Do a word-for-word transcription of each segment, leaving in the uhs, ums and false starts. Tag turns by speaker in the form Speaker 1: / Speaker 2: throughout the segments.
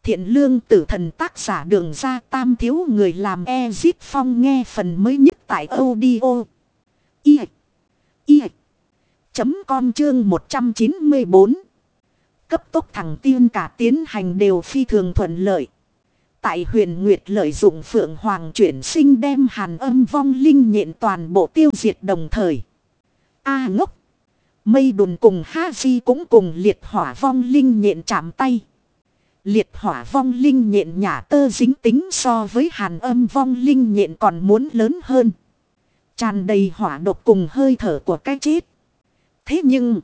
Speaker 1: Thiện lương tử thần tác giả Đường Ra Tam thiếu người làm Ezip Phong nghe phần mới nhất tại audio. I. I. Chấm com chương một trăm chín mươi bốn. Cấp tốc thẳng tiên cả tiến hành đều phi thường thuận lợi. Tại Huyền Nguyệt lợi dụng Phượng Hoàng chuyển sinh đem hàn âm vong linh nhện toàn bộ tiêu diệt đồng thời. A ngốc. Mây đùn cùng Ha Di cũng cùng liệt hỏa vong linh nhện chạm tay. Liệt hỏa vong linh nhện nhả tơ dính tính so với hàn âm vong linh nhện còn muốn lớn hơn. Tràn đầy hỏa độc cùng hơi thở của cái chết. Thế nhưng,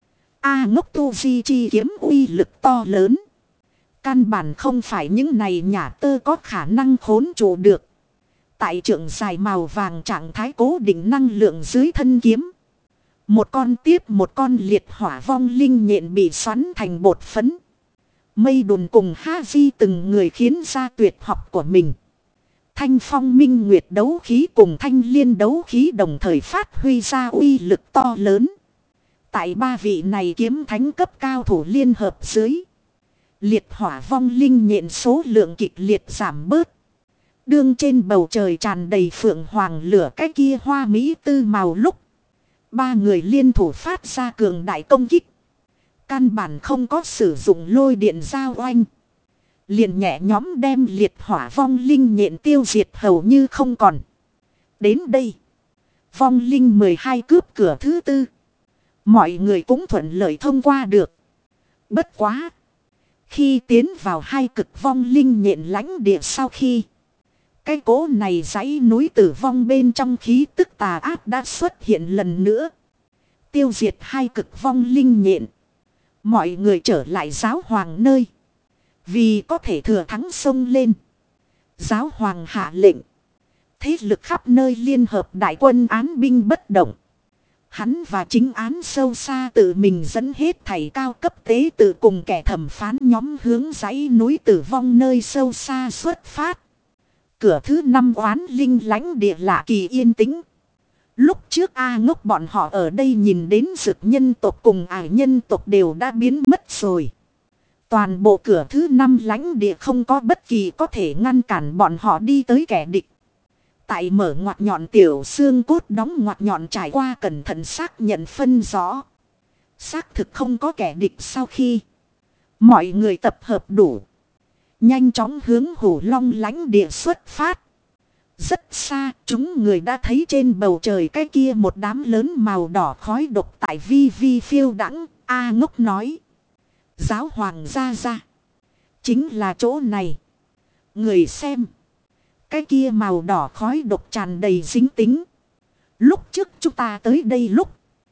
Speaker 1: A ngốc tu di chi kiếm uy lực to lớn. Căn bản không phải những này nhả tơ có khả năng khốn trụ được. Tại trượng dài màu vàng trạng thái cố định năng lượng dưới thân kiếm. Một con tiếp một con liệt hỏa vong linh nhện bị xoắn thành bột phấn. Mây đùn cùng Ha Di từng người khiến ra tuyệt học của mình. Thanh phong minh nguyệt đấu khí cùng thanh liên đấu khí đồng thời phát huy ra uy lực to lớn. Tại ba vị này kiếm thánh cấp cao thủ liên hợp dưới. Liệt hỏa vong linh nhện số lượng kịch liệt giảm bớt. Đương trên bầu trời tràn đầy phượng hoàng lửa cái kia hoa mỹ tư màu lúc. Ba người liên thủ phát ra cường đại công kích. Căn bản không có sử dụng lôi điện giao oanh. Liền nhẹ nhóm đem liệt hỏa vong linh nhện tiêu diệt hầu như không còn. Đến đây. Vong linh mười hai cướp cửa thứ tư. Mọi người cũng thuận lợi thông qua được. Bất quá. Khi tiến vào hai cực vong linh nhện lãnh địa sau khi. Cái cố này dãy núi tử vong bên trong khí tức tà ác đã xuất hiện lần nữa. Tiêu diệt hai cực vong linh nhện. Mọi người trở lại giáo hoàng nơi. Vì có thể thừa thắng xông lên. Giáo hoàng hạ lệnh. Thế lực khắp nơi liên hợp đại quân án binh bất động. Hắn và chính án sâu xa tự mình dẫn hết thầy cao cấp tế tự cùng kẻ thẩm phán nhóm hướng dãy núi tử vong nơi sâu xa xuất phát. Cửa thứ năm oán linh lãnh địa lạ kỳ yên tĩnh. Lúc trước A ngốc bọn họ ở đây nhìn đến dực nhân tộc cùng ải nhân tộc đều đã biến mất rồi. Toàn bộ cửa thứ năm lãnh địa không có bất kỳ có thể ngăn cản bọn họ đi tới kẻ địch. Tại mở ngoặt nhọn tiểu xương cốt đóng ngoặt nhọn trải qua cẩn thận xác nhận phân rõ. Xác thực không có kẻ địch sau khi mọi người tập hợp đủ. Nhanh chóng hướng Hổ Long lãnh địa xuất phát. Rất xa chúng người đã thấy trên bầu trời cái kia một đám lớn màu đỏ khói độc tại vi vi phiêu đãng. A ngốc nói. Giáo hoàng ra ra. Chính là chỗ này. Người xem. Cái kia màu đỏ khói độc tràn đầy dính tính. Lúc trước chúng ta tới đây lúc.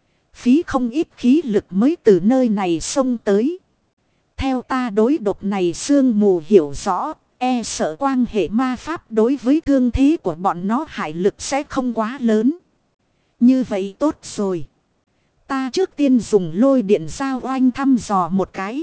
Speaker 1: Phí không ít khí lực mới từ nơi này xông tới. Theo ta đối độc này sương mù hiểu rõ. E sợ quan hệ ma pháp đối với thương thế của bọn nó hại lực sẽ không quá lớn. Như vậy tốt rồi. Ta trước tiên dùng lôi điện giao oanh thăm dò một cái.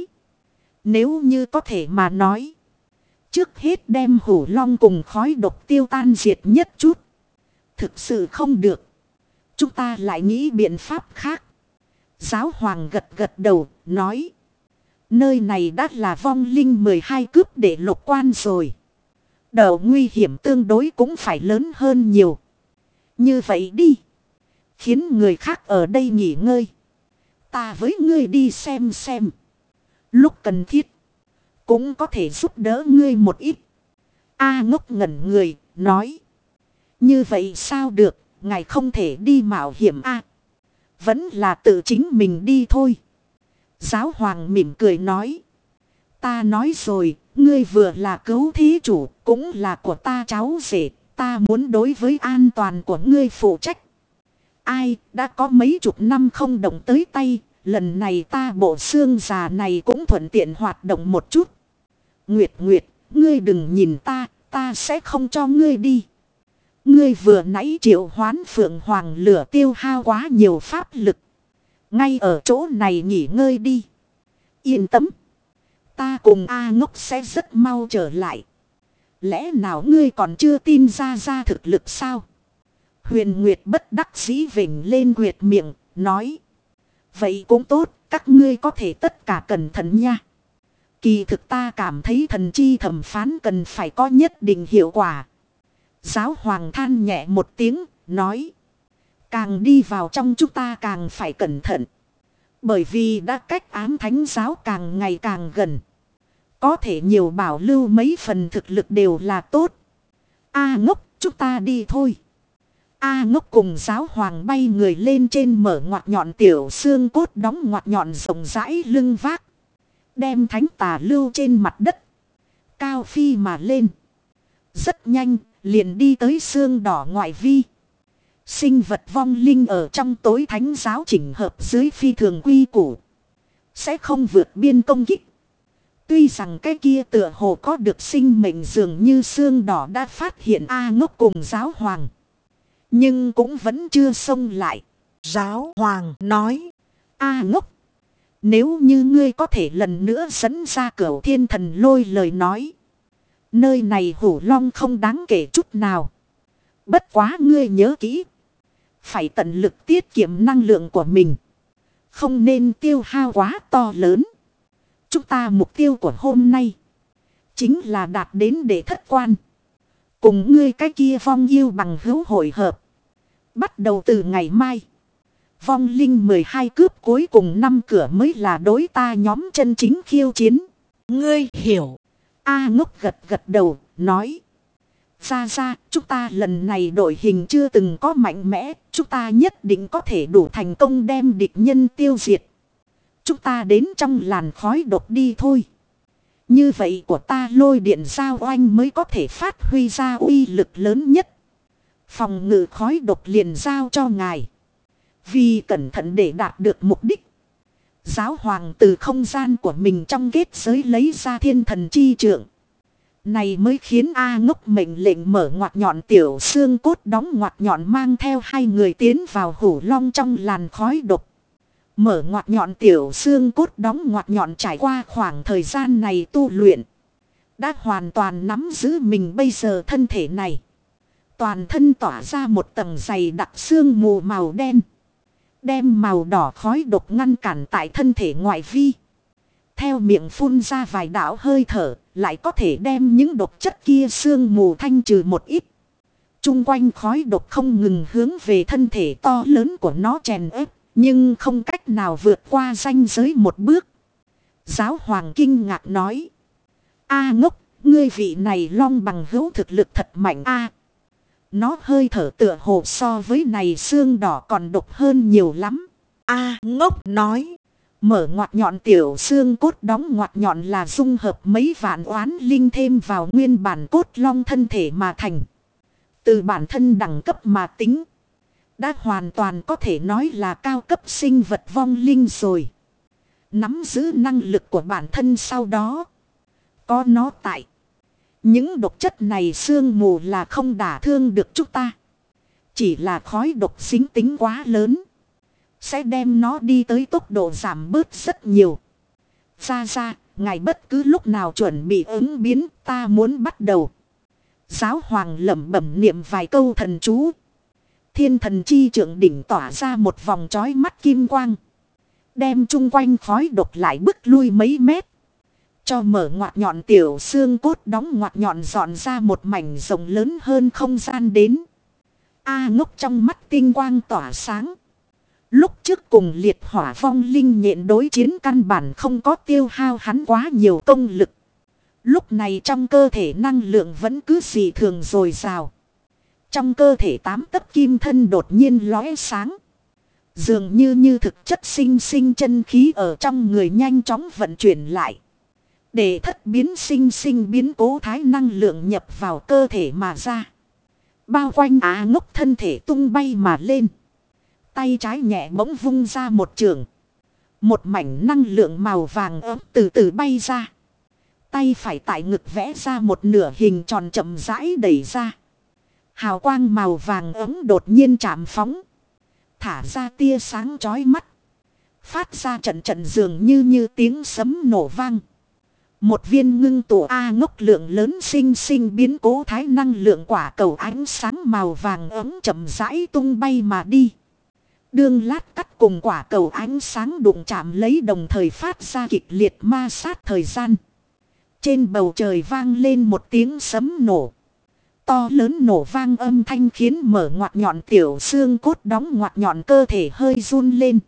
Speaker 1: Nếu như có thể mà nói. Trước hết đem hổ long cùng khói độc tiêu tan diệt nhất chút. Thực sự không được. Chúng ta lại nghĩ biện pháp khác. Giáo hoàng gật gật đầu, nói. Nơi này đã là vong linh mười hai cướp để lục quan rồi. Độ nguy hiểm tương đối cũng phải lớn hơn nhiều. Như vậy đi. Khiến người khác ở đây nghỉ ngơi. Ta với ngươi đi xem xem. Lúc cần thiết. Cũng có thể giúp đỡ ngươi một ít. A ngốc ngẩn người, nói. Như vậy sao được, ngài không thể đi mạo hiểm a. Vẫn là tự chính mình đi thôi. Giáo hoàng mỉm cười nói. Ta nói rồi, ngươi vừa là cứu thí chủ, cũng là của ta cháu rể. Ta muốn đối với an toàn của ngươi phụ trách. Ai, đã có mấy chục năm không động tới tay. Lần này ta bộ xương già này cũng thuận tiện hoạt động một chút. Nguyệt Nguyệt, ngươi đừng nhìn ta, ta sẽ không cho ngươi đi. Ngươi vừa nãy triệu hoán phượng hoàng lửa tiêu hao quá nhiều pháp lực. Ngay ở chỗ này nghỉ ngơi đi. Yên tâm. Ta cùng A ngốc sẽ rất mau trở lại. Lẽ nào ngươi còn chưa tin ra ra thực lực sao? Huyền Nguyệt bất đắc dĩ vểnh lên quyệt miệng, nói. Vậy cũng tốt, các ngươi có thể tất cả cẩn thận nha. Kỳ thực ta cảm thấy thần chi thẩm phán cần phải có nhất định hiệu quả. Giáo hoàng than nhẹ một tiếng, nói. Càng đi vào trong chúng ta càng phải cẩn thận. Bởi vì đã cách ám thánh giáo càng ngày càng gần. Có thể nhiều bảo lưu mấy phần thực lực đều là tốt. A ngốc, chúng ta đi thôi. A ngốc cùng giáo hoàng bay người lên trên mở ngoặt nhọn tiểu xương cốt đóng ngoặt nhọn rộng rãi lưng vác. Đem thánh tà lưu trên mặt đất. Cao phi mà lên. Rất nhanh, liền đi tới xương đỏ ngoại vi. Sinh vật vong linh ở trong tối thánh giáo chỉnh hợp dưới phi thường quy củ. Sẽ không vượt biên công kích. Tuy rằng cái kia tựa hồ có được sinh mệnh dường như xương đỏ đã phát hiện A ngốc cùng giáo hoàng. Nhưng cũng vẫn chưa xông lại. Giáo hoàng nói. A ngốc. Nếu như ngươi có thể lần nữa dẫn ra cửu thiên thần lôi lời nói. Nơi này hủ long không đáng kể chút nào. Bất quá ngươi nhớ kỹ. Phải tận lực tiết kiệm năng lượng của mình. Không nên tiêu hao quá to lớn. Chúng ta mục tiêu của hôm nay. Chính là đạt đến để thất quan. Cùng ngươi cái kia vong yêu bằng hữu hội hợp. Bắt đầu từ ngày mai. Vong linh mười hai cướp cuối cùng năm cửa mới là đối ta nhóm chân chính khiêu chiến. Ngươi hiểu. A ngốc gật gật đầu, nói. Ra ra, chúng ta lần này đội hình chưa từng có mạnh mẽ. Chúng ta nhất định có thể đủ thành công đem địch nhân tiêu diệt. Chúng ta đến trong làn khói độc đi thôi. Như vậy của ta lôi điện giao oanh mới có thể phát huy ra uy lực lớn nhất. Phòng ngự khói độc liền giao cho ngài. Vì cẩn thận để đạt được mục đích. Giáo hoàng từ không gian của mình trong kết giới lấy ra thiên thần chi trượng. Này mới khiến A ngốc mệnh lệnh mở ngoặt nhọn tiểu xương cốt đóng ngoặt nhọn mang theo hai người tiến vào hủ long trong làn khói độc. Mở ngoặt nhọn tiểu xương cốt đóng ngoặt nhọn trải qua khoảng thời gian này tu luyện. Đã hoàn toàn nắm giữ mình bây giờ thân thể này. Toàn thân tỏa ra một tầng dày đặc xương mù màu đen. Đem màu đỏ khói độc ngăn cản tại thân thể ngoại vi. Theo miệng phun ra vài đạo hơi thở, lại có thể đem những độc chất kia xương mù thanh trừ một ít. Trung quanh khói độc không ngừng hướng về thân thể to lớn của nó chèn ép, nhưng không cách nào vượt qua ranh giới một bước. Giáo hoàng kinh ngạc nói. A ngốc, ngươi vị này long bằng hữu thực lực thật mạnh a. Nó hơi thở tựa hồ so với này xương đỏ còn độc hơn nhiều lắm. A ngốc nói. Mở ngoặt nhọn tiểu xương cốt đóng ngoặt nhọn là dung hợp mấy vạn oán linh thêm vào nguyên bản cốt long thân thể mà thành. Từ bản thân đẳng cấp mà tính. Đã hoàn toàn có thể nói là cao cấp sinh vật vong linh rồi. Nắm giữ năng lực của bản thân sau đó. Có nó tại. Những độc chất này sương mù là không đả thương được chúng ta. Chỉ là khói độc dính tính quá lớn. Sẽ đem nó đi tới tốc độ giảm bớt rất nhiều. Ra ra, ngài bất cứ lúc nào chuẩn bị ứng biến, ta muốn bắt đầu. Giáo hoàng lẩm bẩm niệm vài câu thần chú. Thiên thần chi trượng đỉnh tỏa ra một vòng chói mắt kim quang. Đem chung quanh khói độc lại bước lui mấy mét. Cho mở ngoặt nhọn tiểu xương cốt đóng ngoặt nhọn dọn ra một mảnh rộng lớn hơn không gian đến. A ngốc trong mắt tinh quang tỏa sáng. Lúc trước cùng liệt hỏa vong linh nhện đối chiến căn bản không có tiêu hao hắn quá nhiều công lực. Lúc này trong cơ thể năng lượng vẫn cứ dị thường dồi dào. Trong cơ thể tám tấc kim thân đột nhiên lóe sáng. Dường như như thực chất sinh sinh chân khí ở trong người nhanh chóng vận chuyển lại. Để thất biến sinh sinh biến cố thái năng lượng nhập vào cơ thể mà ra. Bao quanh Á ngốc thân thể tung bay mà lên. Tay trái nhẹ bỗng vung ra một trường. Một mảnh năng lượng màu vàng ấm từ từ bay ra. Tay phải tại ngực vẽ ra một nửa hình tròn chậm rãi đẩy ra. Hào quang màu vàng ấm đột nhiên chạm phóng. Thả ra tia sáng chói mắt. Phát ra trận trận dường như như tiếng sấm nổ vang. Một viên ngưng tụ A ngốc lượng lớn sinh sinh biến cố thái năng lượng quả cầu ánh sáng màu vàng ấm chậm rãi tung bay mà đi. Đương lát cắt cùng quả cầu ánh sáng đụng chạm lấy đồng thời phát ra kịch liệt ma sát thời gian. Trên bầu trời vang lên một tiếng sấm nổ. To lớn nổ vang âm thanh khiến mở ngoặt nhọn tiểu xương cốt đóng ngoặt nhọn cơ thể hơi run lên.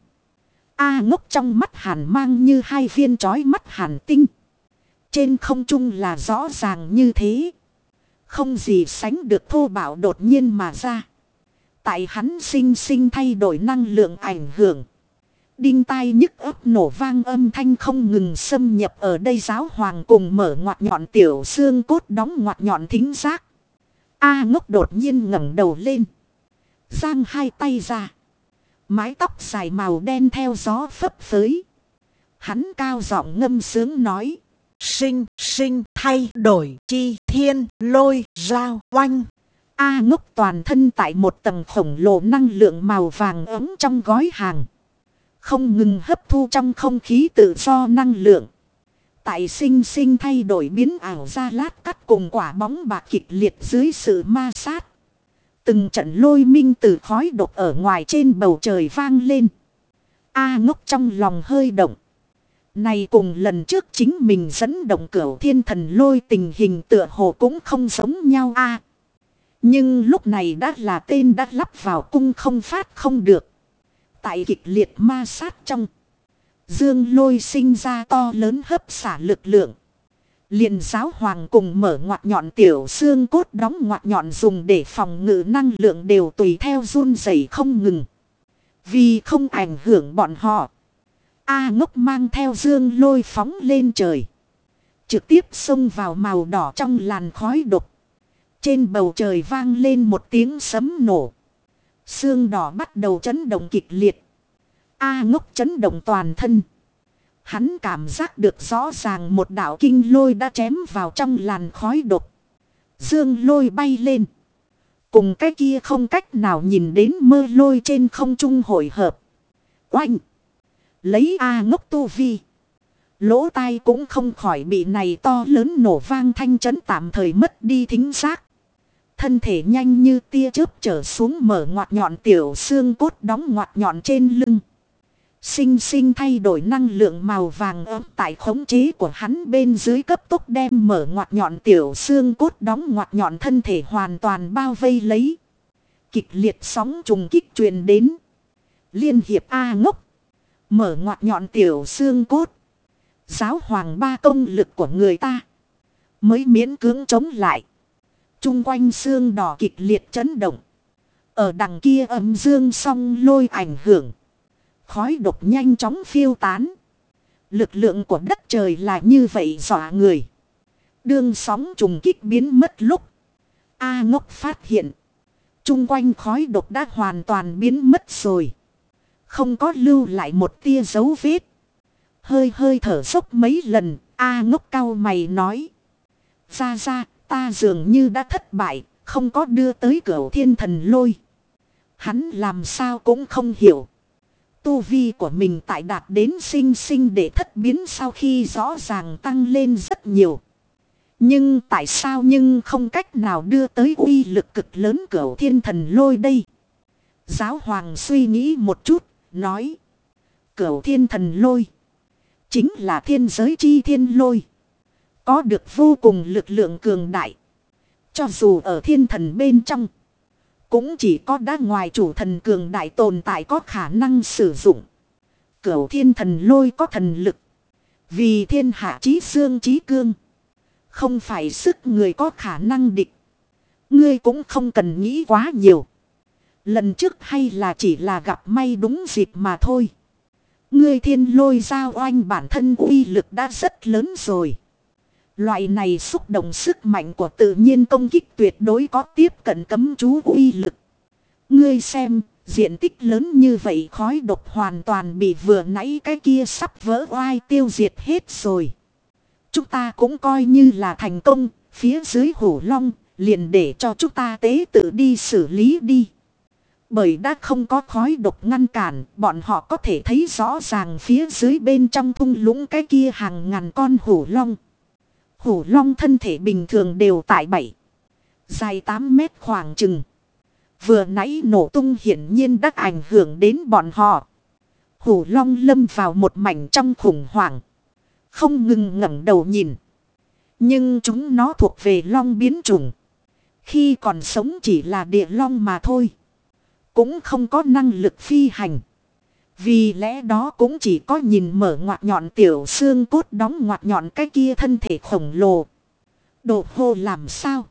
Speaker 1: A Ngốc trong mắt hàn mang như hai viên chói mắt hàn tinh. Trên không trung là rõ ràng như thế. Không gì sánh được thô bạo đột nhiên mà ra. Tại hắn sinh sinh thay đổi năng lượng ảnh hưởng. Đinh tai nhức ấp nổ vang âm thanh không ngừng xâm nhập ở đây. Giáo hoàng cùng mở ngoặt nhọn tiểu xương cốt đóng ngoặt nhọn thính giác. A Ngốc đột nhiên ngẩng đầu lên. Giang hai tay ra. Mái tóc dài màu đen theo gió phấp phới. Hắn cao giọng ngâm sướng nói.
Speaker 2: Sinh, sinh, thay đổi, chi, thiên, lôi, giao, oanh.
Speaker 1: A Ngốc toàn thân tại một tầng khổng lồ năng lượng màu vàng ấm trong gói hàng. Không ngừng hấp thu trong không khí tự do năng lượng. Tại sinh sinh thay đổi biến ảo ra lát cắt cùng quả bóng bạc kịch liệt dưới sự ma sát. Từng trận lôi minh từ khói độc ở ngoài trên bầu trời vang lên. A Ngốc trong lòng hơi động. Này cùng lần trước chính mình dẫn động cửu thiên thần lôi tình hình tựa hồ cũng không giống nhau a. À, nhưng lúc này đã là tên đã lắp vào cung không phát không được. Tại kịch liệt ma sát trong. Dương lôi sinh ra to lớn hấp xả lực lượng. Liền giáo hoàng cùng mở ngoặt nhọn tiểu xương cốt đóng ngoặt nhọn dùng để phòng ngự năng lượng đều tùy theo run rẩy không ngừng. Vì không ảnh hưởng bọn họ. A Ngốc mang theo dương lôi phóng lên trời. Trực tiếp xông vào màu đỏ trong làn khói độc. Trên bầu trời vang lên một tiếng sấm nổ. Xương đỏ bắt đầu chấn động kịch liệt. A Ngốc chấn động toàn thân. Hắn cảm giác được rõ ràng một đạo kinh lôi đã chém vào trong làn khói độc. Dương lôi bay lên. Cùng cái kia không cách nào nhìn đến mơ lôi trên không trung hội hợp. Oanh! Lấy A Ngốc tu vi. Lỗ tai cũng không khỏi bị này to lớn nổ vang thanh chấn tạm thời mất đi thính giác. Thân thể nhanh như tia chớp trở xuống mở ngoặt nhọn tiểu xương cốt đóng ngoặt nhọn trên lưng. Sinh sinh thay đổi năng lượng màu vàng ấm tại khống chế của hắn bên dưới cấp tốc đem mở ngoặt nhọn tiểu xương cốt đóng ngoặt nhọn thân thể hoàn toàn bao vây lấy. Kịch liệt sóng trùng kích truyền đến. Liên hiệp A Ngốc. Mở ngoặt nhọn tiểu xương cốt. Giáo hoàng ba công lực của người ta. Mới miễn cưỡng chống lại. Trung quanh xương đỏ kịch liệt chấn động. Ở đằng kia âm dương song lôi ảnh hưởng. Khói độc nhanh chóng phiêu tán. Lực lượng của đất trời là như vậy dọa người. Đương sóng trùng kích biến mất lúc. A Ngốc phát hiện. Trung quanh khói độc đã hoàn toàn biến mất rồi. Không có lưu lại một tia dấu vết. Hơi hơi thở dốc mấy lần. A Ngốc cau mày nói. Ra ra ta dường như đã thất bại. Không có đưa tới cửu thiên thần lôi. Hắn làm sao cũng không hiểu. Tu vi của mình tại đạt đến sinh sinh để thất biến sau khi rõ ràng tăng lên rất nhiều. Nhưng tại sao nhưng không cách nào đưa tới uy lực cực lớn cửu thiên thần lôi đây? Giáo hoàng suy nghĩ một chút, nói. Cửu thiên thần lôi. Chính là thiên giới chi thiên lôi. Có được vô cùng lực lượng cường đại. Cho dù ở thiên thần bên trong. Cũng chỉ có đá ngoài chủ thần cường đại tồn tại có khả năng sử dụng. Cửu thiên thần lôi có thần lực. Vì thiên hạ chí xương chí cương. Không phải sức người có khả năng địch. Ngươi cũng không cần nghĩ quá nhiều. Lần trước hay là chỉ là gặp may đúng dịp mà thôi. Ngươi thiên lôi giao oanh bản thân uy lực đã rất lớn rồi. Loại này xúc động sức mạnh của tự nhiên công kích tuyệt đối có tiếp cận cấm chú uy lực. Ngươi xem, diện tích lớn như vậy khói độc hoàn toàn bị vừa nãy cái kia sắp vỡ oai tiêu diệt hết rồi. Chúng ta cũng coi như là thành công, phía dưới hổ long, liền để cho chúng ta tế tự đi xử lý đi. Bởi đã không có khói độc ngăn cản, bọn họ có thể thấy rõ ràng phía dưới bên trong thung lũng cái kia hàng ngàn con hổ long. Hổ long thân thể bình thường đều tại bảy, dài tám mét khoảng chừng. Vừa nãy nổ tung hiển nhiên đã ảnh hưởng đến bọn họ. Hổ long lâm vào một mảnh trong khủng hoảng. Không ngừng ngẩng đầu nhìn. Nhưng chúng nó thuộc về long biến chủng. Khi còn sống chỉ là địa long mà thôi. Cũng không có năng lực phi hành. Vì lẽ đó cũng chỉ có nhìn mở ngoặt nhọn tiểu xương cốt đóng ngoặt nhọn cái kia thân thể khổng lồ. Đồ hô làm sao?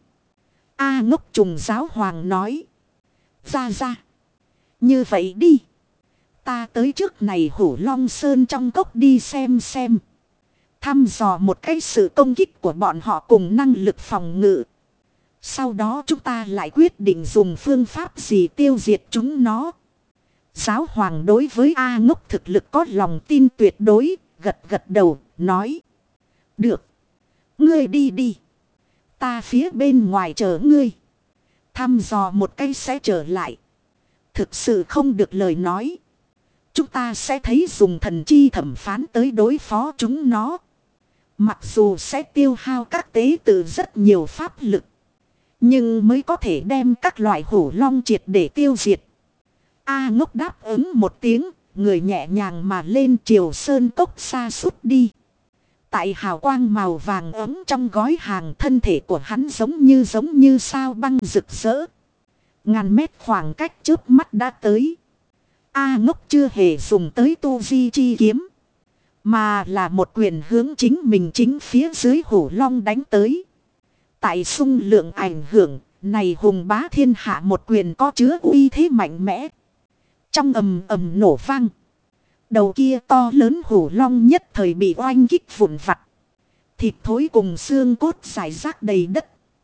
Speaker 1: A ngốc trùng giáo hoàng nói. Ra ra. Như vậy đi. Ta tới trước này hổ long sơn trong cốc đi xem xem. Thăm dò một cái sự công kích của bọn họ cùng năng lực phòng ngự. Sau đó chúng ta lại quyết định dùng phương pháp gì tiêu diệt chúng nó. Giáo hoàng đối với A ngốc thực lực có lòng tin tuyệt đối, gật gật đầu, nói. Được. Ngươi đi đi. Ta phía bên ngoài chờ ngươi. Thăm dò một cái sẽ trở lại. Thực sự không được lời nói. Chúng ta sẽ thấy dùng thần chi thẩm phán tới đối phó chúng nó. Mặc dù sẽ tiêu hao các tế tự rất nhiều pháp lực. Nhưng mới có thể đem các loại hổ long triệt để tiêu diệt. A ngốc đáp ứng một tiếng. Người nhẹ nhàng mà lên triều sơn cốc xa sút đi. Tại hào quang màu vàng ấm trong gói hàng, thân thể của hắn giống như giống như sao băng rực rỡ. Ngàn mét khoảng cách trước mắt đã tới. A ngốc chưa hề dùng tới tu di chi kiếm. Mà là một quyền hướng chính mình chính phía dưới hổ long đánh tới. Tại xung lượng ảnh hưởng, này hùng bá thiên hạ một quyền có chứa uy thế mạnh mẽ. Trong ầm ầm nổ vang. Đầu kia to lớn hổ long nhất thời bị oanh kích vụn vặt. Thịt thối cùng xương cốt rải rác đầy đất.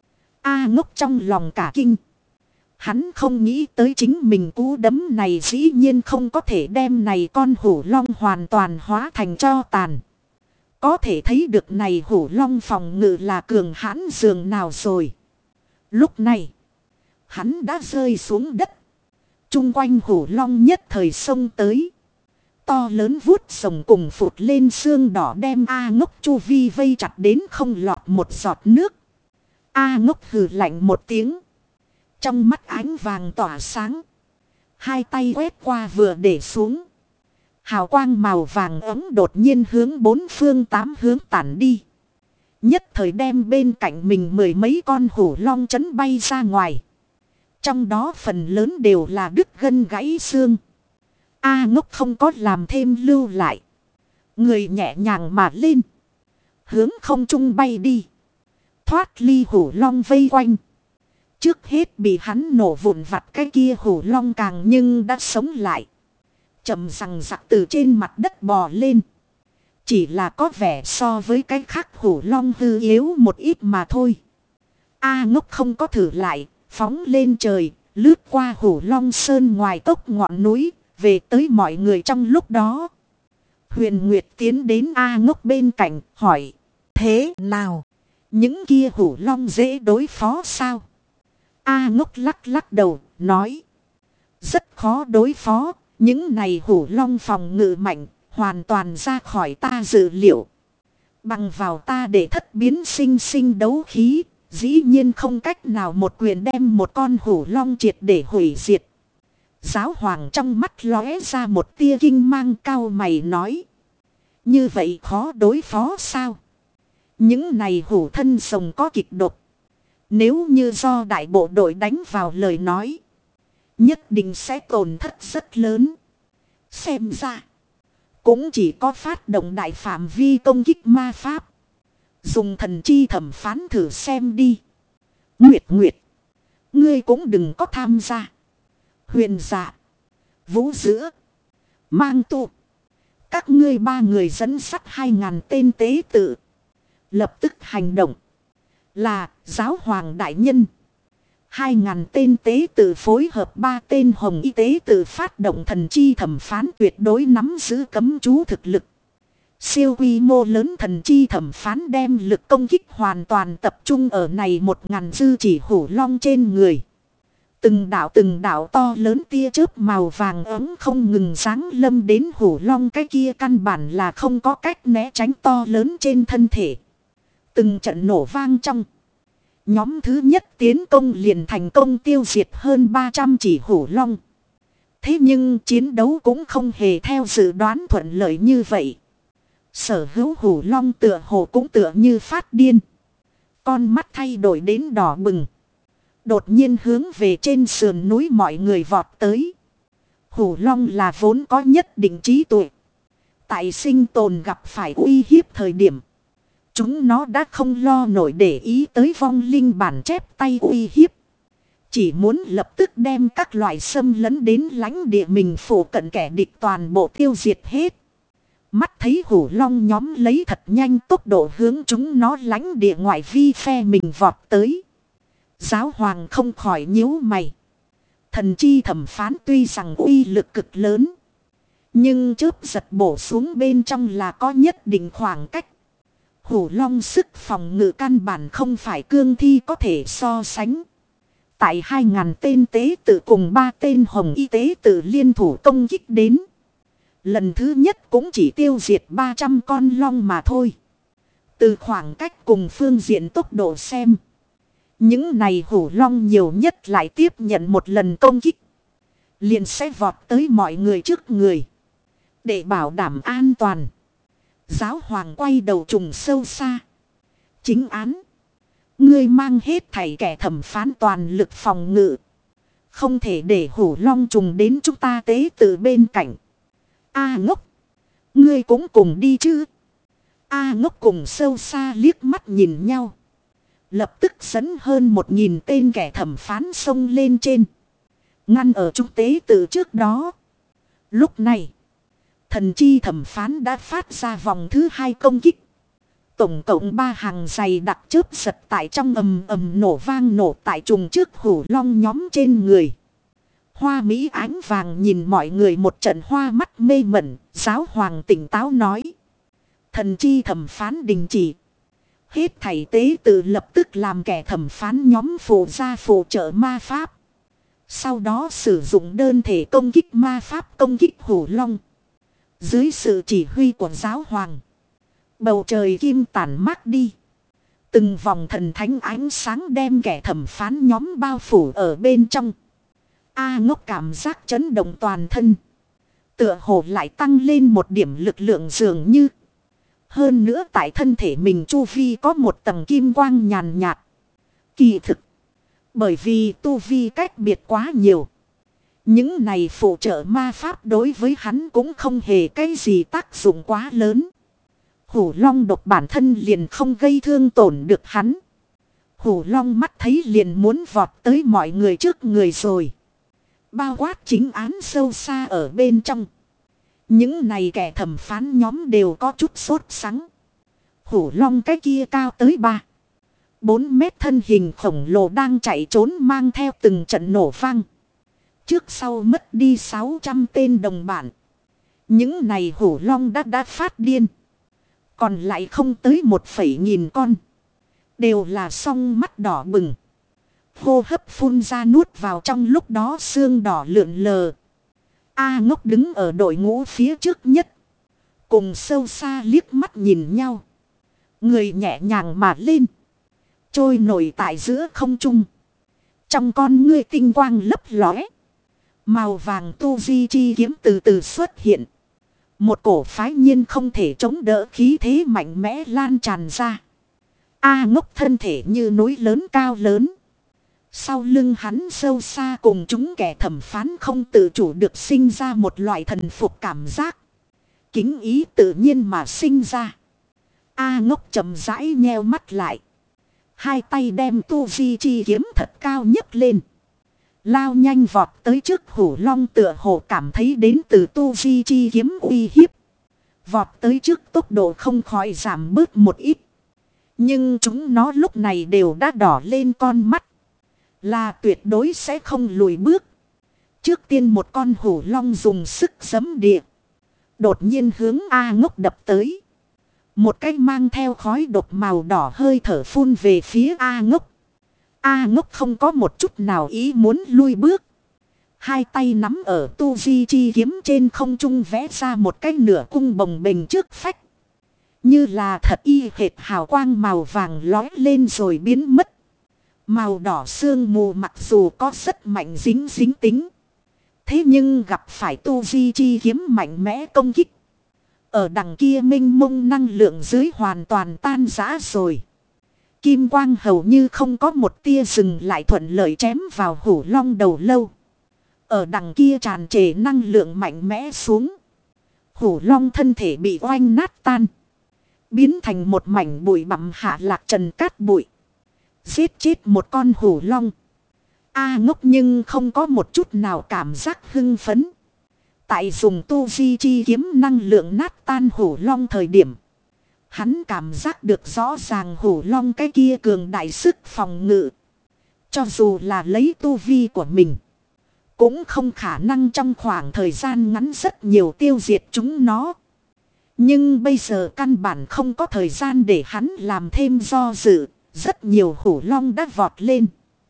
Speaker 1: A ngốc trong lòng cả kinh. Hắn không nghĩ tới chính mình cú đấm này dĩ nhiên không có thể đem này con hổ long hoàn toàn hóa thành cho tàn. Có thể thấy được này hổ long phòng ngự là cường hãn dường nào rồi. Lúc này, hắn đã rơi xuống đất. Trung quanh hổ long nhất thời xông tới. To lớn vuốt sồng cùng phụt lên xương đỏ đem A ngốc chu vi vây chặt đến không lọt một giọt nước. A ngốc hừ lạnh một tiếng. Trong mắt ánh vàng tỏa sáng. Hai tay quét qua vừa để xuống. Hào quang màu vàng ấm đột nhiên hướng bốn phương tám hướng tản đi. Nhất thời đem bên cạnh mình mười mấy con hổ long chấn bay ra ngoài. Trong đó phần lớn đều là đứt gân gãy xương. A ngốc không có làm thêm lưu lại. Người nhẹ nhàng mà lên. Hướng không trung bay đi. Thoát ly hổ long vây quanh. Trước hết bị hắn nổ vụn vặt cái kia hổ long càng nhưng đã sống lại. Chậm rằng giặc từ trên mặt đất bò lên. Chỉ là có vẻ so với cái khác hổ long hư yếu một ít mà thôi. A ngốc không có thử lại. Phóng lên trời. Lướt qua hổ long sơn ngoài cốc ngọn núi. Về tới mọi người trong lúc đó. Huyền Nguyệt tiến đến A ngốc bên cạnh hỏi. Thế nào? Những kia hổ long dễ đối phó sao? A ngốc lắc lắc đầu, nói. Rất khó đối phó, những này hổ long phòng ngự mạnh, hoàn toàn ra khỏi ta dự liệu. Bằng vào ta để thất biến sinh sinh đấu khí, dĩ nhiên không cách nào một quyền đem một con hổ long triệt để hủy diệt. Giáo hoàng trong mắt lóe ra một tia kinh mang cao mày nói. Như vậy khó đối phó sao? Những này hổ thân sồng có kịch độc. Nếu như do đại bộ đội đánh vào lời nói. Nhất định sẽ tổn thất rất lớn. Xem ra. Cũng chỉ có phát động đại phạm vi công kích ma pháp. Dùng thần chi thẩm phán thử xem đi. Nguyệt Nguyệt. Ngươi cũng đừng có tham gia. Huyền Dạ. Vũ Giữa. Mang Tu. Các ngươi ba người dẫn sắt hai ngàn tên tế tự. Lập tức hành động. Là giáo hoàng đại nhân. Hai ngàn tên tế tự phối hợp ba tên hồng y tế tự phát động thần chi thẩm phán tuyệt đối nắm giữ cấm chú thực lực. Siêu quy mô lớn thần chi thẩm phán đem lực công kích hoàn toàn tập trung ở này một ngàn dư chỉ hổ long trên người. Từng đảo từng đảo to lớn tia chớp màu vàng ấm không ngừng giáng lâm đến hổ long cái kia căn bản là không có cách né tránh to lớn trên thân thể. Từng trận nổ vang trong. Nhóm thứ nhất tiến công liền thành công tiêu diệt hơn ba trăm chỉ hổ long. Thế nhưng chiến đấu cũng không hề theo dự đoán thuận lợi như vậy. Sở hữu hổ long tựa hồ cũng tựa như phát điên. Con mắt thay đổi đến đỏ bừng. Đột nhiên hướng về trên sườn núi mọi người vọt tới. Hổ long là vốn có nhất định trí tuệ. Tại sinh tồn gặp phải uy hiếp thời điểm. Chúng nó đã không lo nổi để ý tới vong linh bản chép tay uy hiếp. Chỉ muốn lập tức đem các loại xâm lấn đến lãnh địa mình phủ cận kẻ địch toàn bộ tiêu diệt hết. Mắt thấy hổ long nhóm lấy thật nhanh tốc độ hướng chúng nó lãnh địa ngoại vi phe mình vọt tới. Giáo hoàng không khỏi nhíu mày. Thần chi thẩm phán tuy rằng uy lực cực lớn. Nhưng chớp giật bổ xuống bên trong là có nhất định khoảng cách. Hổ long sức phòng ngự căn bản không phải cương thi có thể so sánh. Tại hai ngàn tên tế tự cùng ba tên hồng y tế tự liên thủ công kích đến. Lần thứ nhất cũng chỉ tiêu diệt ba trăm con long mà thôi. Từ khoảng cách cùng phương diện tốc độ xem. Những này hổ long nhiều nhất lại tiếp nhận một lần công kích. Liền sẽ vọt tới mọi người trước người. Để bảo đảm an toàn. Giáo hoàng quay đầu trùng sâu xa. Chính án. Ngươi mang hết thảy kẻ thẩm phán toàn lực phòng ngự. Không thể để hổ long trùng đến chúng ta tế tự bên cạnh. A ngốc. Ngươi cũng cùng đi chứ. A ngốc cùng sâu xa liếc mắt nhìn nhau. Lập tức dẫn hơn một nghìn tên kẻ thẩm phán xông lên trên. Ngăn ở trung tế tự trước đó. Lúc này. Thần chi thẩm phán đã phát ra vòng thứ hai công kích. Tổng cộng ba hàng dày đặc chớp giật tại trong ầm ầm nổ vang nổ tại trùng trước hổ long nhóm trên người. Hoa Mỹ ánh vàng nhìn mọi người một trận hoa mắt mê mẩn, giáo hoàng tỉnh táo nói. Thần chi thẩm phán đình chỉ. Hết thảy tế tự lập tức làm kẻ thẩm phán nhóm phụ ra phụ trợ ma pháp. Sau đó sử dụng đơn thể công kích ma pháp công kích hổ long. Dưới sự chỉ huy của giáo hoàng. Bầu trời kim tản mát đi. Từng vòng thần thánh ánh sáng đem kẻ thẩm phán nhóm bao phủ ở bên trong. A ngốc cảm giác chấn động toàn thân. Tựa hồ lại tăng lên một điểm lực lượng dường như. Hơn nữa tại thân thể mình chu vi có một tầng kim quang nhàn nhạt. Kỳ thực. Bởi vì tu vi cách biệt quá nhiều. Những này phụ trợ ma pháp đối với hắn cũng không hề cái gì tác dụng quá lớn. Hổ long độc bản thân liền không gây thương tổn được hắn. Hổ long mắt thấy liền muốn vọt tới mọi người trước người rồi. Bao quát chính án sâu xa ở bên trong. Những này kẻ thẩm phán nhóm đều có chút sốt sắng. Hổ long cái kia cao tới ba bốn mét thân hình khổng lồ đang chạy trốn mang theo từng trận nổ vang. Trước sau mất đi sáu trăm tên đồng bạn. Những này hổ long đã đã phát điên. Còn lại không tới một phẩy nghìn con. Đều là song mắt đỏ bừng. Hô hấp phun ra nuốt vào trong lúc đó xương đỏ lượn lờ. A ngốc đứng ở đội ngũ phía trước nhất. Cùng sâu xa liếc mắt nhìn nhau. Người nhẹ nhàng mà lên. Trôi nổi tại giữa không trung. Trong con ngươi tinh quang lấp lóe. Màu vàng tu di chi kiếm từ từ xuất hiện. Một cổ phái nhiên không thể chống đỡ khí thế mạnh mẽ lan tràn ra. A ngốc thân thể như núi lớn cao lớn. Sau lưng hắn sâu xa cùng chúng kẻ thẩm phán không tự chủ được sinh ra một loại thần phục cảm giác. Kính ý tự nhiên mà sinh ra. A ngốc chậm rãi nheo mắt lại. Hai tay đem tu di chi kiếm thật cao nhấc lên. Lao nhanh vọt tới trước hổ long tựa hồ cảm thấy đến từ tu di chi kiếm uy hiếp. Vọt tới trước tốc độ không khỏi giảm bớt một ít. Nhưng chúng nó lúc này đều đã đỏ lên con mắt. Là tuyệt đối sẽ không lùi bước. Trước tiên một con hổ long dùng sức giẫm địa. Đột nhiên hướng A ngốc đập tới. Một cái mang theo khói độc màu đỏ hơi thở phun về phía A ngốc. A ngốc không có một chút nào ý muốn lui bước. Hai tay nắm ở tu di chi kiếm trên không trung vẽ ra một cái nửa cung bồng bềnh trước phách. Như là thật y hệt hào quang màu vàng lói lên rồi biến mất. Màu đỏ sương mù mặc dù có rất mạnh dính dính tính. Thế nhưng gặp phải tu di chi kiếm mạnh mẽ công kích. Ở đằng kia minh mông năng lượng dưới hoàn toàn tan rã rồi. kim quang hầu như không có một tia dừng lại thuận lợi chém vào hổ long đầu lâu. Ở đằng kia tràn trề năng lượng mạnh mẽ xuống. Hổ long thân thể bị oanh nát tan. Biến thành một mảnh bụi bặm hạ lạc trần cát bụi. Giết chết một con hổ long. A ngốc nhưng không có một chút nào cảm giác hưng phấn. Tại dùng tu vi chi kiếm năng lượng nát tan hổ long thời điểm. Hắn cảm giác được rõ ràng hổ long cái kia cường đại sức phòng ngự. Cho dù là lấy tu vi của mình. Cũng không khả năng trong khoảng thời gian ngắn rất nhiều tiêu diệt chúng nó. Nhưng bây giờ căn bản không có thời gian để hắn làm thêm do dự. Rất nhiều hổ long đã vọt lên.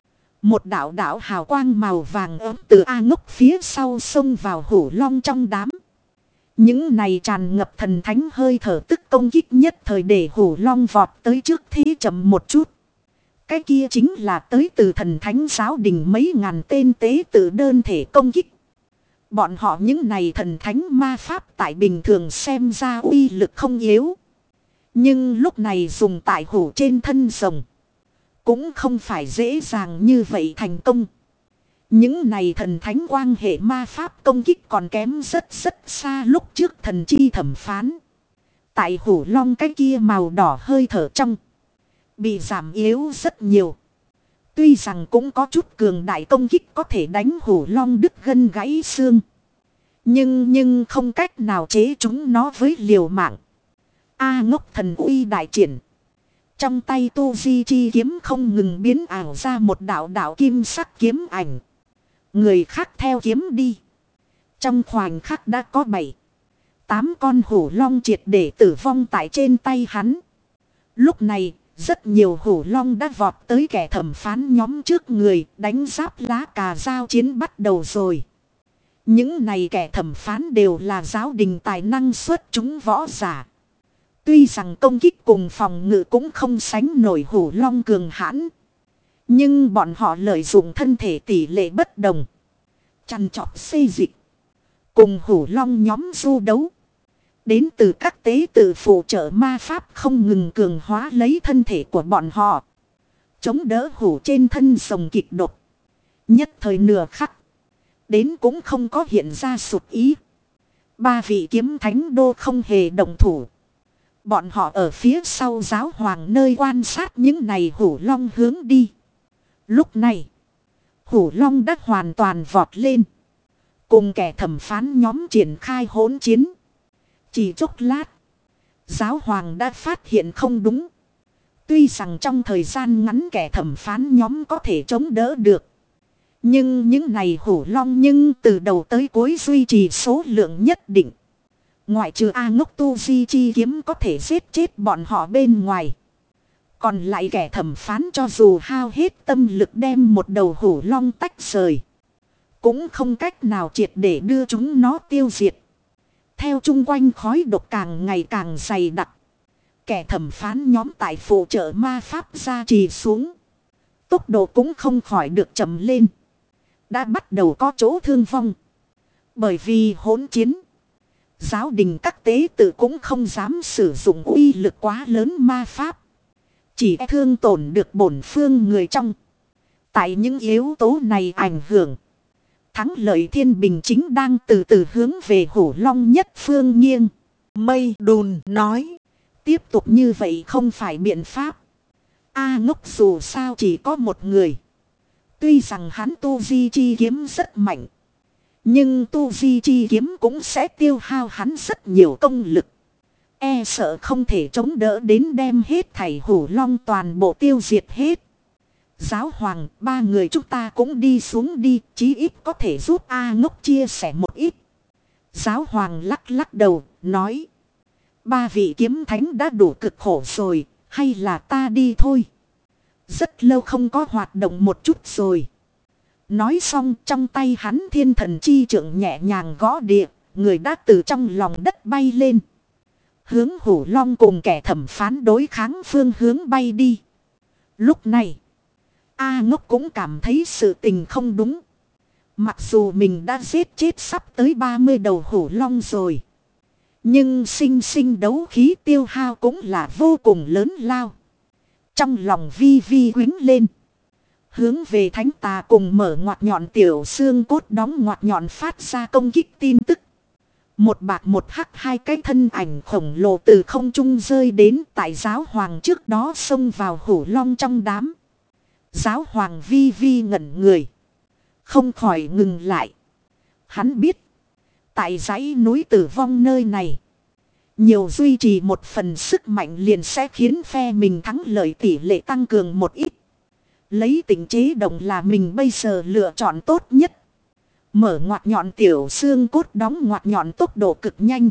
Speaker 1: Một đạo đạo hào quang màu vàng ấm từ A ngốc phía sau xông vào hổ long trong đám. Những này tràn ngập thần thánh hơi thở tức công kích nhất thời để hổ long vọt tới trước thế chậm một chút. Cái kia chính là tới từ thần thánh giáo đình mấy ngàn tên tế tự đơn thể công kích. Bọn họ những này thần thánh ma pháp tại bình thường xem ra uy lực không yếu. Nhưng lúc này dùng tại hổ trên thân rồng. Cũng không phải dễ dàng như vậy thành công. Những này thần thánh quang hệ ma pháp công kích còn kém rất rất xa lúc trước thần chi thẩm phán. Tại hổ long cái kia màu đỏ hơi thở trong. Bị giảm yếu rất nhiều. Tuy rằng cũng có chút cường đại công kích có thể đánh hổ long đứt gân gãy xương. Nhưng nhưng không cách nào chế chúng nó với liều mạng. A ngốc thần uy đại triển. Trong tay tu di chi kiếm không ngừng biến ảo ra một đạo đạo kim sắc kiếm ảnh. Người khác theo kiếm đi. Trong khoảnh khắc đã có bảy. Tám con hổ long triệt để tử vong tại trên tay hắn. Lúc này, rất nhiều hổ long đã vọt tới kẻ thẩm phán nhóm trước người, đánh giáp lá cà giao chiến bắt đầu rồi. Những này kẻ thẩm phán đều là giáo đình tài năng xuất chúng võ giả. Tuy rằng công kích cùng phòng ngự cũng không sánh nổi hổ long cường hãn. Nhưng bọn họ lợi dụng thân thể tỷ lệ bất đồng. Chăn chọc xây dịch. Cùng hổ long nhóm du đấu. Đến từ các tế tự phụ trợ ma pháp không ngừng cường hóa lấy thân thể của bọn họ. Chống đỡ hổ trên thân sồng kịch độc. Nhất thời nửa khắc. Đến cũng không có hiện ra sụt ý. Ba vị kiếm thánh đô không hề động thủ. Bọn họ ở phía sau giáo hoàng nơi quan sát những này hổ long hướng đi. Lúc này, hổ long đã hoàn toàn vọt lên. Cùng kẻ thẩm phán nhóm triển khai hỗn chiến. Chỉ chốc lát, giáo hoàng đã phát hiện không đúng. Tuy rằng trong thời gian ngắn kẻ thẩm phán nhóm có thể chống đỡ được. Nhưng những này hổ long nhưng từ đầu tới cuối duy trì số lượng nhất định. Ngoại trừ A ngốc tu di chi kiếm có thể giết chết bọn họ bên ngoài. Còn lại kẻ thẩm phán cho dù hao hết tâm lực đem một đầu hổ long tách rời. Cũng không cách nào triệt để đưa chúng nó tiêu diệt. Theo chung quanh khói độc càng ngày càng dày đặc. Kẻ thẩm phán nhóm tại phụ trợ ma pháp gia trì xuống. Tốc độ cũng không khỏi được chậm lên. Đã bắt đầu có chỗ thương vong. Bởi vì hỗn chiến. Giáo đình các tế tự cũng không dám sử dụng uy lực quá lớn ma pháp. Chỉ thương tổn được bổn phương người trong. Tại những yếu tố này ảnh hưởng. Thắng lợi thiên bình chính đang từ từ hướng về hổ long nhất phương nghiêng.
Speaker 2: Mây đùn nói.
Speaker 1: Tiếp tục như vậy không phải biện pháp. A ngốc dù sao chỉ có một người. Tuy rằng hắn tu di chi kiếm rất mạnh. Nhưng tu di chi kiếm cũng sẽ tiêu hao hắn rất nhiều công lực. E sợ không thể chống đỡ đến đem hết thảy hổ long toàn bộ tiêu diệt hết. Giáo hoàng, ba người chúng ta cũng đi xuống đi, chí ít có thể giúp A ngốc chia sẻ một ít. Giáo hoàng lắc lắc đầu, nói. Ba vị kiếm thánh đã đủ cực khổ rồi, hay là ta đi thôi. Rất lâu không có hoạt động một chút rồi. Nói xong trong tay hắn thiên thần chi trượng nhẹ nhàng gõ địa, người đã từ trong lòng đất bay lên. Hướng hổ long cùng kẻ thẩm phán đối kháng phương hướng bay đi. Lúc này, A ngốc cũng cảm thấy sự tình không đúng. Mặc dù mình đã giết chết sắp tới ba mươi đầu hổ long rồi. Nhưng sinh sinh đấu khí tiêu hao cũng là vô cùng lớn lao. Trong lòng vi vi quính lên. Hướng về thánh tà cùng mở ngoặt nhọn tiểu xương cốt đóng ngoặt nhọn phát ra công kích tin tức. Một bạc một hắc hai cái thân ảnh khổng lồ từ không trung rơi đến tại giáo hoàng trước đó xông vào hủ long trong đám. Giáo hoàng vi vi ngẩn người. Không khỏi ngừng lại. Hắn biết. Tại dãy núi tử vong nơi này. Nhiều duy trì một phần sức mạnh liền sẽ khiến phe mình thắng lợi tỷ lệ tăng cường một ít. Lấy tình chế động là mình bây giờ lựa chọn tốt nhất. Mở ngoặt nhọn tiểu xương cốt đóng ngoặt nhọn tốc độ cực nhanh.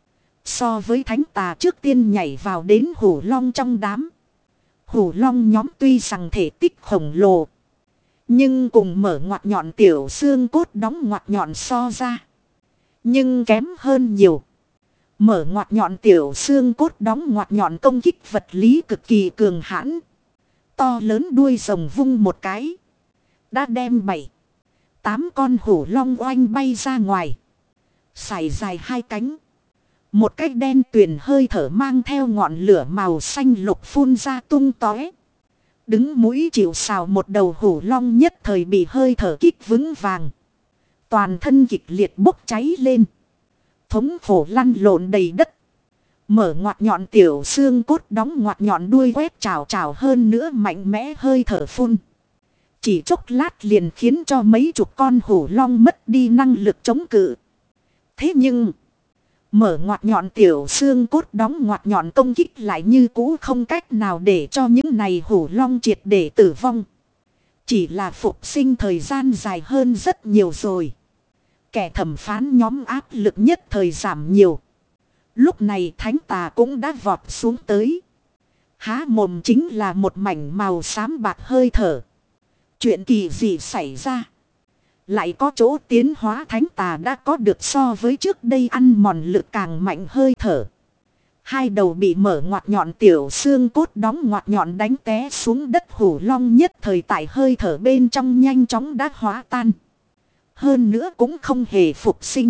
Speaker 1: So với thánh tà trước tiên nhảy vào đến hủ long trong đám. Hủ long nhóm tuy rằng thể tích khổng lồ. Nhưng cùng mở ngoặt nhọn tiểu xương cốt đóng ngoặt nhọn so ra. Nhưng kém hơn nhiều. Mở ngoặt nhọn tiểu xương cốt đóng ngoặt nhọn công kích vật lý cực kỳ cường hãn. To lớn đuôi rồng vung một cái. Đã đem bảy. Tám con hổ long oanh bay ra ngoài. Sải dài hai cánh. Một cái đen tuyền hơi thở mang theo ngọn lửa màu xanh lục phun ra tung tóe. Đứng mũi chịu sào một đầu hổ long nhất thời bị hơi thở kích vững vàng. Toàn thân kịch liệt bốc cháy lên. Thống khổ lăn lộn đầy đất. Mở ngoặt nhọn tiểu xương cốt đóng ngoặt nhọn đuôi quét trào trào hơn nữa mạnh mẽ hơi thở phun. Chỉ chốc lát liền khiến cho mấy chục con hổ long mất đi năng lực chống cự. Thế nhưng, mở ngoặt nhọn tiểu xương cốt đóng ngoặt nhọn công kích lại như cũ không cách nào để cho những này hổ long triệt để tử vong. Chỉ là phục sinh thời gian dài hơn rất nhiều rồi. Kẻ thẩm phán nhóm áp lực nhất thời giảm nhiều. Lúc này thánh tà cũng đã vọt xuống tới. Há mồm chính là một mảnh màu xám bạc hơi thở. Chuyện kỳ gì xảy ra? Lại có chỗ tiến hóa thánh tà đã có được so với trước đây ăn mòn lực càng mạnh hơi thở. Hai đầu bị mở ngoặt nhọn tiểu xương cốt đóng ngoặt nhọn đánh té xuống đất hủ long nhất thời tại hơi thở bên trong nhanh chóng đã hóa tan. Hơn nữa cũng không hề phục sinh.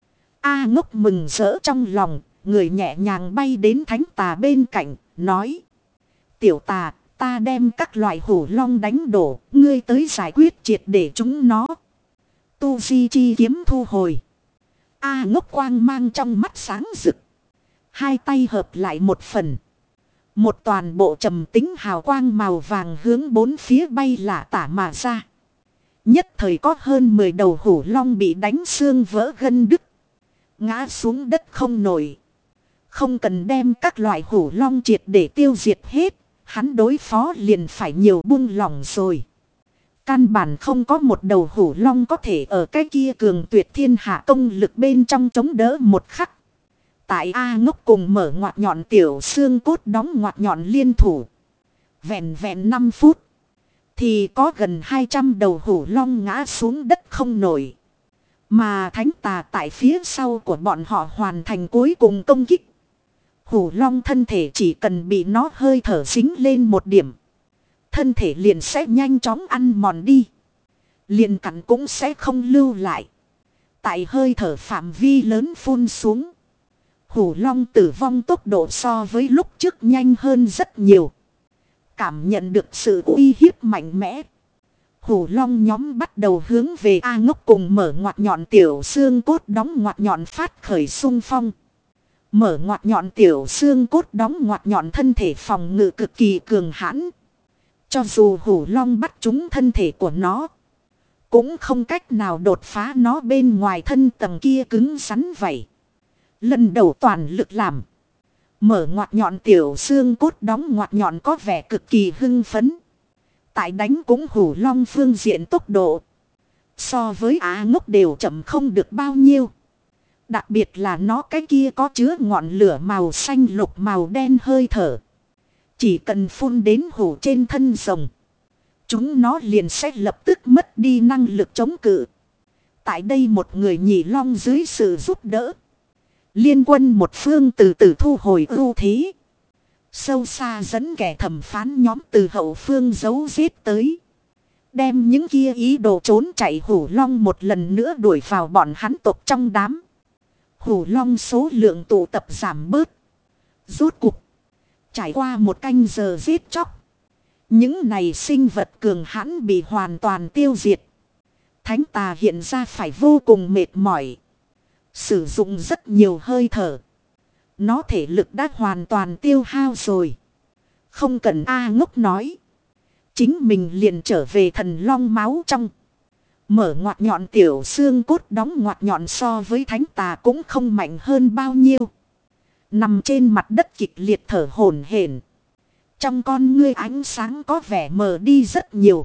Speaker 1: A ngốc mừng rỡ trong lòng, người nhẹ nhàng bay đến thánh tà bên cạnh, nói. Tiểu tà, ta đem các loại hổ long đánh đổ, ngươi tới giải quyết triệt để chúng nó. Tu di chi kiếm thu hồi. A ngốc quang mang trong mắt sáng rực. Hai tay hợp lại một phần. Một toàn bộ trầm tính hào quang màu vàng hướng bốn phía bay lả tả mà ra. Nhất thời có hơn mười đầu hổ long bị đánh xương vỡ gân đứt. Ngã xuống đất không nổi. Không cần đem các loại hổ long triệt để tiêu diệt hết. Hắn đối phó liền phải nhiều buông lỏng rồi. Căn bản không có một đầu hổ long có thể ở cái kia cường tuyệt thiên hạ công lực bên trong chống đỡ một khắc. Tại A ngốc cùng mở ngoặt nhọn tiểu xương cốt đóng ngoặt nhọn liên thủ. Vẹn vẹn năm phút. Thì có gần hai trăm đầu hổ long ngã xuống đất không nổi. Mà thánh tà tại phía sau của bọn họ hoàn thành cuối cùng công kích. Hổ long thân thể chỉ cần bị nó hơi thở dính lên một điểm. Thân thể liền sẽ nhanh chóng ăn mòn đi. Liền cắn cũng sẽ không lưu lại. Tại hơi thở phạm vi lớn phun xuống. Hổ long tử vong tốc độ so với lúc trước nhanh hơn rất nhiều. Cảm nhận được sự uy hiếp mạnh mẽ. Hổ long nhóm bắt đầu hướng về A ngốc cùng mở ngoặt nhọn tiểu xương cốt đóng ngoặt nhọn phát khởi xung phong. Mở ngoặt nhọn tiểu xương cốt đóng ngoặt nhọn thân thể phòng ngự cực kỳ cường hãn. Cho dù hổ long bắt trúng thân thể của nó. Cũng không cách nào đột phá nó bên ngoài thân tầng kia cứng rắn vậy. Lần đầu toàn lực làm. Mở ngoặt nhọn tiểu xương cốt đóng ngoặt nhọn có vẻ cực kỳ hưng phấn. Tại đánh cũng hổ long phương diện tốc độ. So với Á ngốc đều chậm không được bao nhiêu. Đặc biệt là nó cái kia có chứa ngọn lửa màu xanh lục màu đen hơi thở. Chỉ cần phun đến hổ trên thân rồng. Chúng nó liền sẽ lập tức mất đi năng lực chống cự. Tại đây một người nhị long dưới sự giúp đỡ. Liên quân một phương từ từ thu hồi ưu thế. Sâu xa dẫn kẻ thẩm phán nhóm từ hậu phương giấu giết tới. Đem những kia ý đồ trốn chạy hổ long một lần nữa đuổi vào bọn hắn tộc trong đám. Hổ long số lượng tụ tập giảm bớt. Rốt cục. Trải qua một canh giờ giết chóc. Những này sinh vật cường hãn bị hoàn toàn tiêu diệt. Thánh tà hiện ra phải vô cùng mệt mỏi. Sử dụng rất nhiều hơi thở. Nó thể lực đã hoàn toàn tiêu hao rồi. Không cần A Ngốc nói. Chính mình liền trở về thần long máu trong. Mở ngoặt nhọn tiểu xương cốt đóng ngoặt nhọn so với thánh tà cũng không mạnh hơn bao nhiêu. Nằm trên mặt đất kịch liệt thở hổn hển. Trong con ngươi ánh sáng có vẻ mờ đi rất nhiều.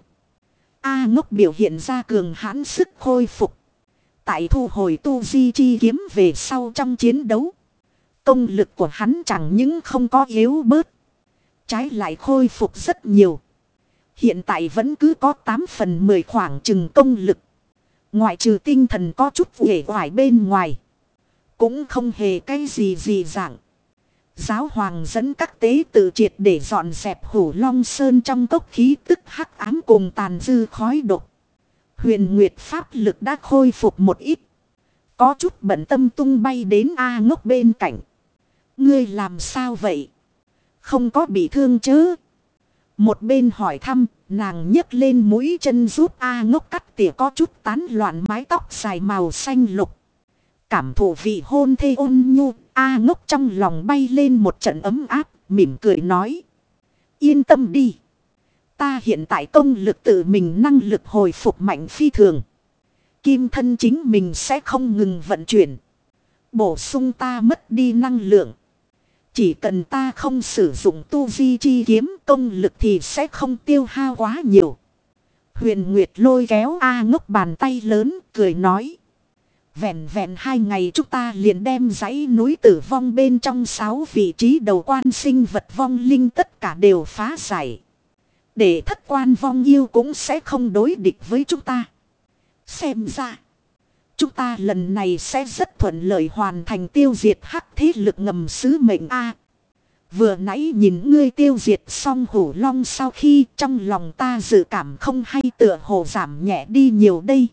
Speaker 1: A Ngốc biểu hiện ra cường hãn sức khôi phục. Tại thu hồi tu di chi kiếm về sau trong chiến đấu. Công lực của hắn chẳng những không có yếu bớt. Trái lại khôi phục rất nhiều. Hiện tại vẫn cứ có tám phần mười khoảng chừng công lực. Ngoại trừ tinh thần có chút uể oải bên ngoài. Cũng không hề cái gì gì dạng. Giáo hoàng dẫn các tế tự triệt để dọn dẹp Hủ Long Sơn trong cốc khí tức hắc ám cùng tàn dư khói độc. Huyền Nguyệt pháp lực đã khôi phục một ít. Có chút bận tâm tung bay đến A Ngốc bên cạnh. Ngươi làm sao vậy? Không có bị thương chứ? Một bên hỏi thăm, nàng nhấc lên mũi chân giúp A Ngốc cắt tỉa có chút tán loạn mái tóc dài màu xanh lục. Cảm thụ vị hôn thê ôn nhu, A Ngốc trong lòng bay lên một trận ấm áp, mỉm cười nói. Yên tâm đi. Ta hiện tại công lực tự mình năng lực hồi phục mạnh phi thường. Kim thân chính mình sẽ không ngừng vận chuyển. Bổ sung ta mất đi năng lượng. Chỉ cần ta không sử dụng tu di chi kiếm công lực thì sẽ không tiêu hao quá nhiều. Huyền Nguyệt lôi kéo A Ngốc bàn tay lớn cười nói. Vẹn vẹn hai ngày chúng ta liền đem dãy núi tử vong bên trong sáu vị trí đầu quan sinh vật vong linh tất cả đều phá giải. Để thất quan vong yêu cũng sẽ không đối địch với chúng ta. Xem ra, chúng ta lần này sẽ rất thuận lợi hoàn thành tiêu diệt hắc thế lực ngầm sứ mệnh A. Vừa nãy nhìn ngươi tiêu diệt xong Hủ Long sau khi trong lòng ta dự cảm không hay tựa hồ giảm nhẹ đi nhiều đây.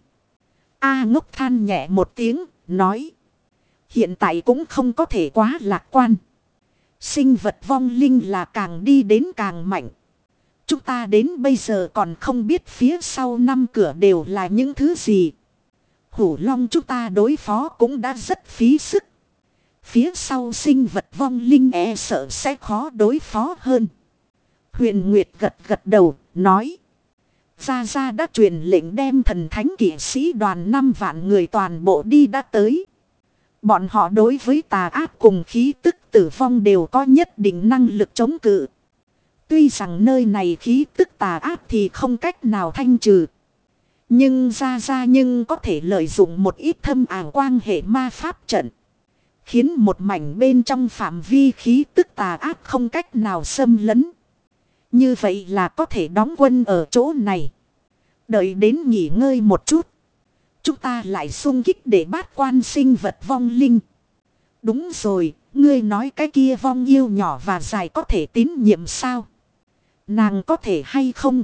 Speaker 1: A Ngốc than nhẹ một tiếng, nói. Hiện tại cũng không có thể quá lạc quan. Sinh vật vong linh là càng đi đến càng mạnh. Chúng ta đến bây giờ còn không biết phía sau năm cửa đều là những thứ gì. Hủ Long chúng ta đối phó cũng đã rất phí sức. Phía sau sinh vật vong linh e sợ sẽ khó đối phó hơn. Huyền Nguyệt gật gật đầu, nói. Gia Gia đã truyền lệnh đem thần thánh kỵ sĩ đoàn năm vạn người toàn bộ đi đã tới. Bọn họ đối với tà ác cùng khí tức tử vong đều có nhất định năng lực chống cự. Tuy rằng nơi này khí tức tà ác thì không cách nào thanh trừ. Nhưng Gia Gia nhưng có thể lợi dụng một ít thâm ảo quang hệ ma pháp trận. Khiến một mảnh bên trong phạm vi khí tức tà ác không cách nào xâm lấn. Như vậy là có thể đóng quân ở chỗ này. Đợi đến nghỉ ngơi một chút. Chúng ta lại xung kích để bát quan sinh vật vong linh. Đúng rồi, ngươi nói cái kia vong yêu nhỏ và dài có thể tín nhiệm sao? Nàng có thể hay không?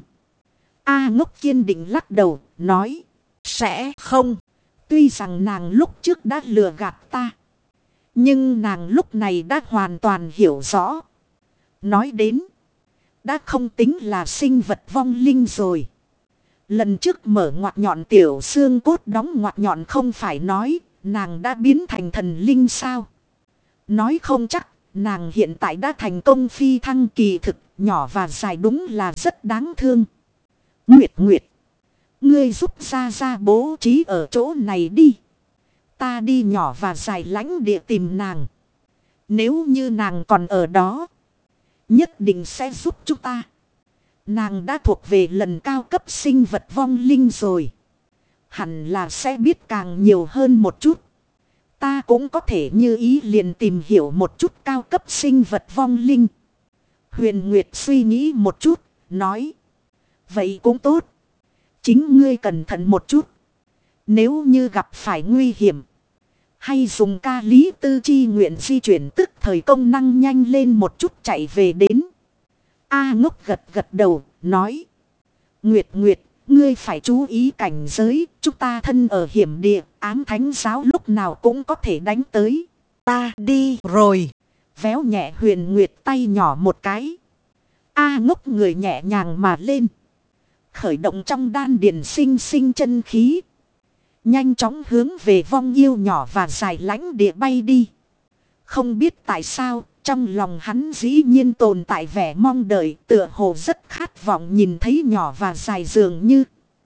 Speaker 1: A Ngốc kiên định lắc đầu, nói. Sẽ không. Tuy rằng nàng lúc trước đã lừa gạt ta. Nhưng nàng lúc này đã hoàn toàn hiểu rõ. Nói đến. Đã không tính là sinh vật vong linh rồi. Lần trước mở ngoặt nhọn tiểu xương cốt đóng ngoặt nhọn không phải nói. Nàng đã biến thành thần linh sao? Nói không chắc. Nàng hiện tại đã thành công phi thăng kỳ thực. Nhỏ và dài đúng là rất đáng thương. Nguyệt Nguyệt. Ngươi giúp Gia Gia bố trí ở chỗ này đi. Ta đi nhỏ và dài lãnh địa tìm nàng. Nếu như nàng còn ở đó. Nhất định sẽ giúp chúng ta. Nàng đã thuộc về lần cao cấp sinh vật vong linh rồi. Hẳn là sẽ biết càng nhiều hơn một chút. Ta cũng có thể như ý liền tìm hiểu một chút cao cấp sinh vật vong linh. Huyền Nguyệt suy nghĩ một chút, nói. Vậy cũng tốt. Chính ngươi cẩn thận một chút. Nếu như gặp phải nguy hiểm. Hay dùng ca lý tư chi nguyện di chuyển tức thời công năng nhanh lên một chút chạy về đến. A Ngốc gật gật đầu, nói. Nguyệt Nguyệt, ngươi phải chú ý cảnh giới. Chúng ta thân ở hiểm địa, ám thánh giáo lúc nào cũng có thể đánh tới.
Speaker 2: Ta đi rồi.
Speaker 1: Véo nhẹ Huyền Nguyệt tay nhỏ một cái. A ngốc người nhẹ nhàng mà lên. Khởi động trong đan điền sinh sinh chân khí. Nhanh chóng hướng về vong yêu nhỏ và dài lãnh địa bay đi. Không biết tại sao, trong lòng hắn dĩ nhiên tồn tại vẻ mong đợi, tựa hồ rất khát vọng nhìn thấy nhỏ và dài dường như.